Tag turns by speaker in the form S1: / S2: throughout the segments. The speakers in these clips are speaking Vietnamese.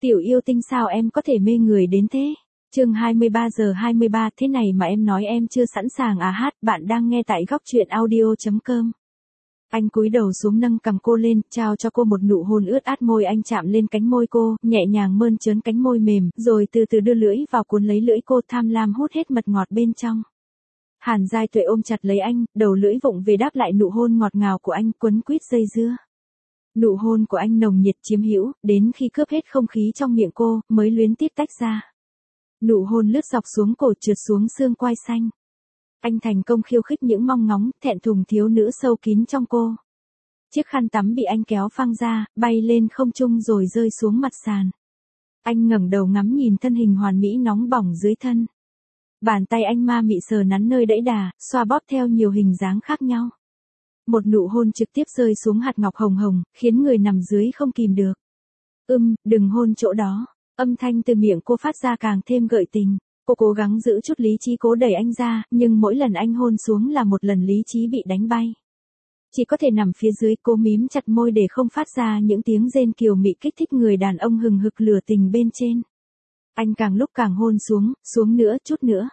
S1: Tiểu yêu tinh sao em có thể mê người đến thế? Chương 23 giờ 23 thế này mà em nói em chưa sẵn sàng à hát, bạn đang nghe tại góc truyện audio.com. Anh cúi đầu xuống nâng cầm cô lên, trao cho cô một nụ hôn ướt át, môi anh chạm lên cánh môi cô, nhẹ nhàng mơn trớn cánh môi mềm, rồi từ từ đưa lưỡi vào cuốn lấy lưỡi cô, tham lam hút hết mật ngọt bên trong. Hàn Giai Tuệ ôm chặt lấy anh, đầu lưỡi vụng về đáp lại nụ hôn ngọt ngào của anh, quấn quýt dây dưa. Nụ hôn của anh nồng nhiệt chiếm hữu, đến khi cướp hết không khí trong miệng cô, mới luyến tiếc tách ra. Nụ hôn lướt dọc xuống cổ, trượt xuống xương quai xanh. Anh thành công khiêu khích những mong ngóng, thẹn thùng thiếu nữ sâu kín trong cô. Chiếc khăn tắm bị anh kéo phăng ra, bay lên không trung rồi rơi xuống mặt sàn. Anh ngẩng đầu ngắm nhìn thân hình hoàn mỹ nóng bỏng dưới thân. Bàn tay anh ma mị sờ nắn nơi đẫy đà, xoa bóp theo nhiều hình dáng khác nhau. Một nụ hôn trực tiếp rơi xuống hạt ngọc hồng hồng, khiến người nằm dưới không kìm được. Đừng hôn chỗ đó. Âm thanh từ miệng cô phát ra càng thêm gợi tình. Cô cố gắng giữ chút lý trí cố đẩy anh ra, nhưng mỗi lần anh hôn xuống là một lần lý trí bị đánh bay. Chỉ có thể nằm phía dưới, cô mím chặt môi để không phát ra những tiếng rên kiều mị kích thích người đàn ông hừng hực lửa tình bên trên. Anh càng lúc càng hôn xuống nữa, chút nữa.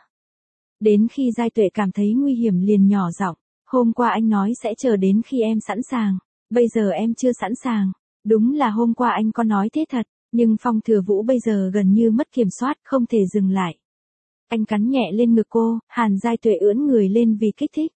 S1: Đến khi Giai Tuệ cảm thấy nguy hiểm liền nhỏ giọng, hôm qua anh nói sẽ chờ đến khi em sẵn sàng, bây giờ em chưa sẵn sàng. Đúng là hôm qua anh có nói thế thật, nhưng Phong Thừa Vũ bây giờ gần như mất kiểm soát, không thể dừng lại. Anh cắn nhẹ lên ngực cô, Hàn Giai Tuệ ưỡn người lên vì kích thích.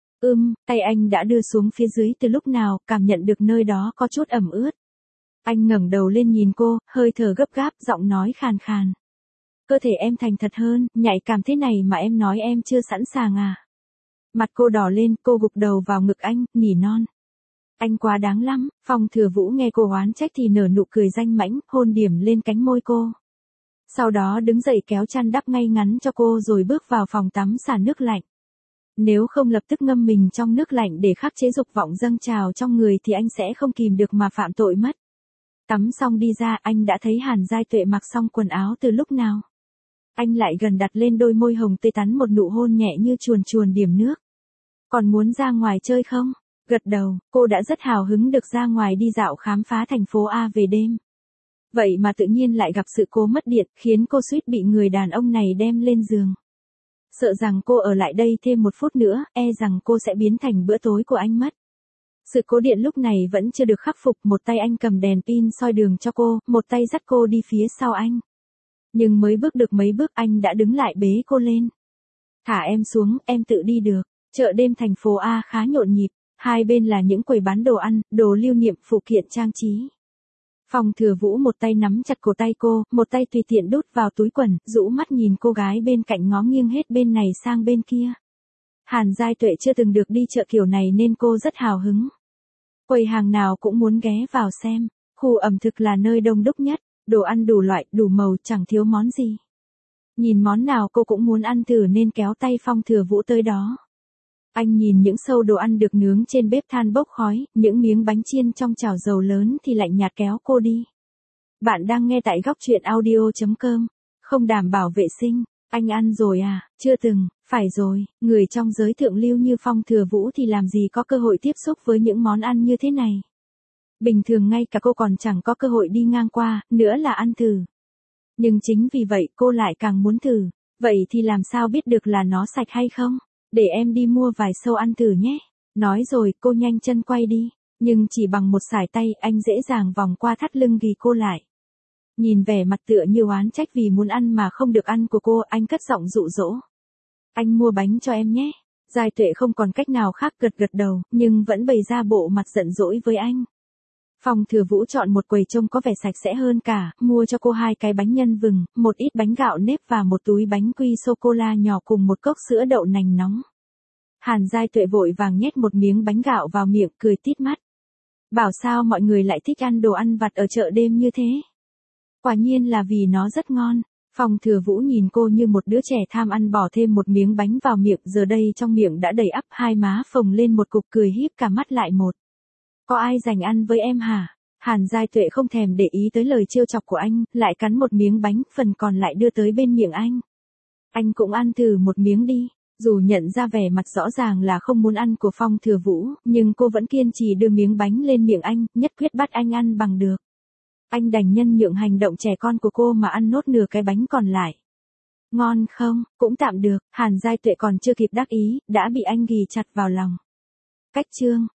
S1: Tay anh đã đưa xuống phía dưới từ lúc nào, cảm nhận được nơi đó có chút ẩm ướt. Anh ngẩng đầu lên nhìn cô, hơi thở gấp gáp, giọng nói khàn khàn. Cơ thể em thành thật hơn, nhạy cảm thế này mà em nói em chưa sẵn sàng à? Mặt cô đỏ lên, cô gục đầu vào ngực anh, nỉ non. Anh quá đáng lắm. Phong Thừa Vũ nghe cô oán trách thì nở nụ cười danh mãnh, hôn điểm lên cánh môi cô. Sau đó đứng dậy kéo chăn đắp ngay ngắn cho cô rồi bước vào phòng tắm xả nước lạnh. Nếu không lập tức ngâm mình trong nước lạnh để khắc chế dục vọng dâng trào trong người thì anh sẽ không kìm được mà phạm tội mất. Tắm xong đi ra, anh đã thấy Hàn Giai Tuệ mặc xong quần áo từ lúc nào. Anh lại gần đặt lên đôi môi hồng tươi tắn một nụ hôn nhẹ như chuồn chuồn điểm nước. Còn muốn ra ngoài chơi không? Gật đầu, cô đã rất hào hứng được ra ngoài đi dạo khám phá thành phố A về đêm. Vậy mà tự nhiên lại gặp sự cố mất điện, khiến cô suýt bị người đàn ông này đem lên giường. Sợ rằng cô ở lại đây thêm một phút nữa, e rằng cô sẽ biến thành bữa tối của anh mất. Sự cố điện lúc này vẫn chưa được khắc phục, một tay anh cầm đèn pin soi đường cho cô, một tay dắt cô đi phía sau anh. Nhưng mới bước được mấy bước anh đã đứng lại bế cô lên. Thả em xuống, em tự đi được. Chợ đêm thành phố A khá nhộn nhịp, hai bên là những quầy bán đồ ăn, đồ lưu niệm, phụ kiện trang trí. Phong Thừa Vũ một tay nắm chặt cổ tay cô, một tay tùy tiện đút vào túi quần, rũ mắt nhìn cô gái bên cạnh ngó nghiêng hết bên này sang bên kia. Hàn Giai Tuệ chưa từng được đi chợ kiểu này nên cô rất hào hứng. Quầy hàng nào cũng muốn ghé vào xem, khu ẩm thực là nơi đông đúc nhất, đồ ăn đủ loại, đủ màu, chẳng thiếu món gì. Nhìn món nào cô cũng muốn ăn thử nên kéo tay Phong Thừa Vũ tới đó. Anh nhìn những xâu đồ ăn được nướng trên bếp than bốc khói, những miếng bánh chiên trong chảo dầu lớn thì lạnh nhạt kéo cô đi. Bạn đang nghe tại góc truyện audio.com. Không đảm bảo vệ sinh. Anh ăn rồi à? Chưa từng. Phải rồi, người trong giới thượng lưu như Phong Thừa Vũ thì làm gì có cơ hội tiếp xúc với những món ăn như thế này. Bình thường ngay cả cô còn chẳng có cơ hội đi ngang qua, nữa là ăn thử. Nhưng chính vì vậy cô lại càng muốn thử. Vậy thì làm sao biết được là nó sạch hay không? Để em đi mua vài xâu ăn thử nhé. Nói rồi cô nhanh chân quay đi. Nhưng chỉ bằng một sải tay anh dễ dàng vòng qua thắt lưng ghì cô lại. Nhìn vẻ mặt tựa như oán trách vì muốn ăn mà không được ăn của cô, anh cất giọng dụ dỗ. Anh mua bánh cho em nhé. Giai Tuệ không còn cách nào khác gật gật đầu, nhưng vẫn bày ra bộ mặt giận dỗi với anh. Phong Thừa Vũ chọn một quầy trông có vẻ sạch sẽ hơn cả, mua cho cô 2 cái bánh nhân vừng, một ít bánh gạo nếp và một túi bánh quy sô-cô-la nhỏ cùng một cốc sữa đậu nành nóng. Hàn Giai Tuệ vội vàng nhét một miếng bánh gạo vào miệng, cười tít mắt. Bảo sao mọi người lại thích ăn đồ ăn vặt ở chợ đêm như thế? Quả nhiên là vì nó rất ngon. Phong Thừa Vũ nhìn cô như một đứa trẻ tham ăn, bỏ thêm một miếng bánh vào miệng, giờ đây trong miệng đã đầy ắp, hai má phồng lên một cục, cười híp cả mắt lại một. Có ai dành ăn với em hả? Hàn Giai Tuệ không thèm để ý tới lời trêu chọc của anh, lại cắn một miếng bánh, phần còn lại đưa tới bên miệng anh. Anh cũng ăn thử một miếng đi. Dù nhận ra vẻ mặt rõ ràng là không muốn ăn của Phong Thừa Vũ, nhưng cô vẫn kiên trì đưa miếng bánh lên miệng anh, nhất quyết bắt anh ăn bằng được. Anh đành nhân nhượng hành động trẻ con của cô mà ăn nốt nửa cái bánh còn lại. Ngon không? Cũng tạm được, Hàn Giai Tuệ còn chưa kịp đắc ý, đã bị anh ghì chặt vào lòng. Cách chương,